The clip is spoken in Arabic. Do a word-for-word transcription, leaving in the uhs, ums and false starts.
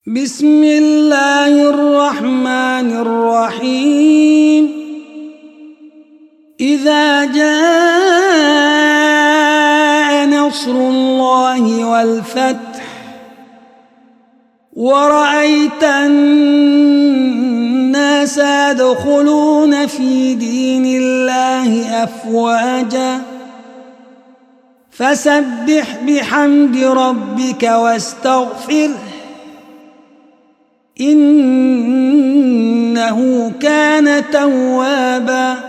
بسم الله الرحمن الرحيم. إذا جاء نصر الله والفتح ورأيت الناس يدخلون في دين الله أفواجا فسبح بحمد ربك واستغفره إنه كان توابا.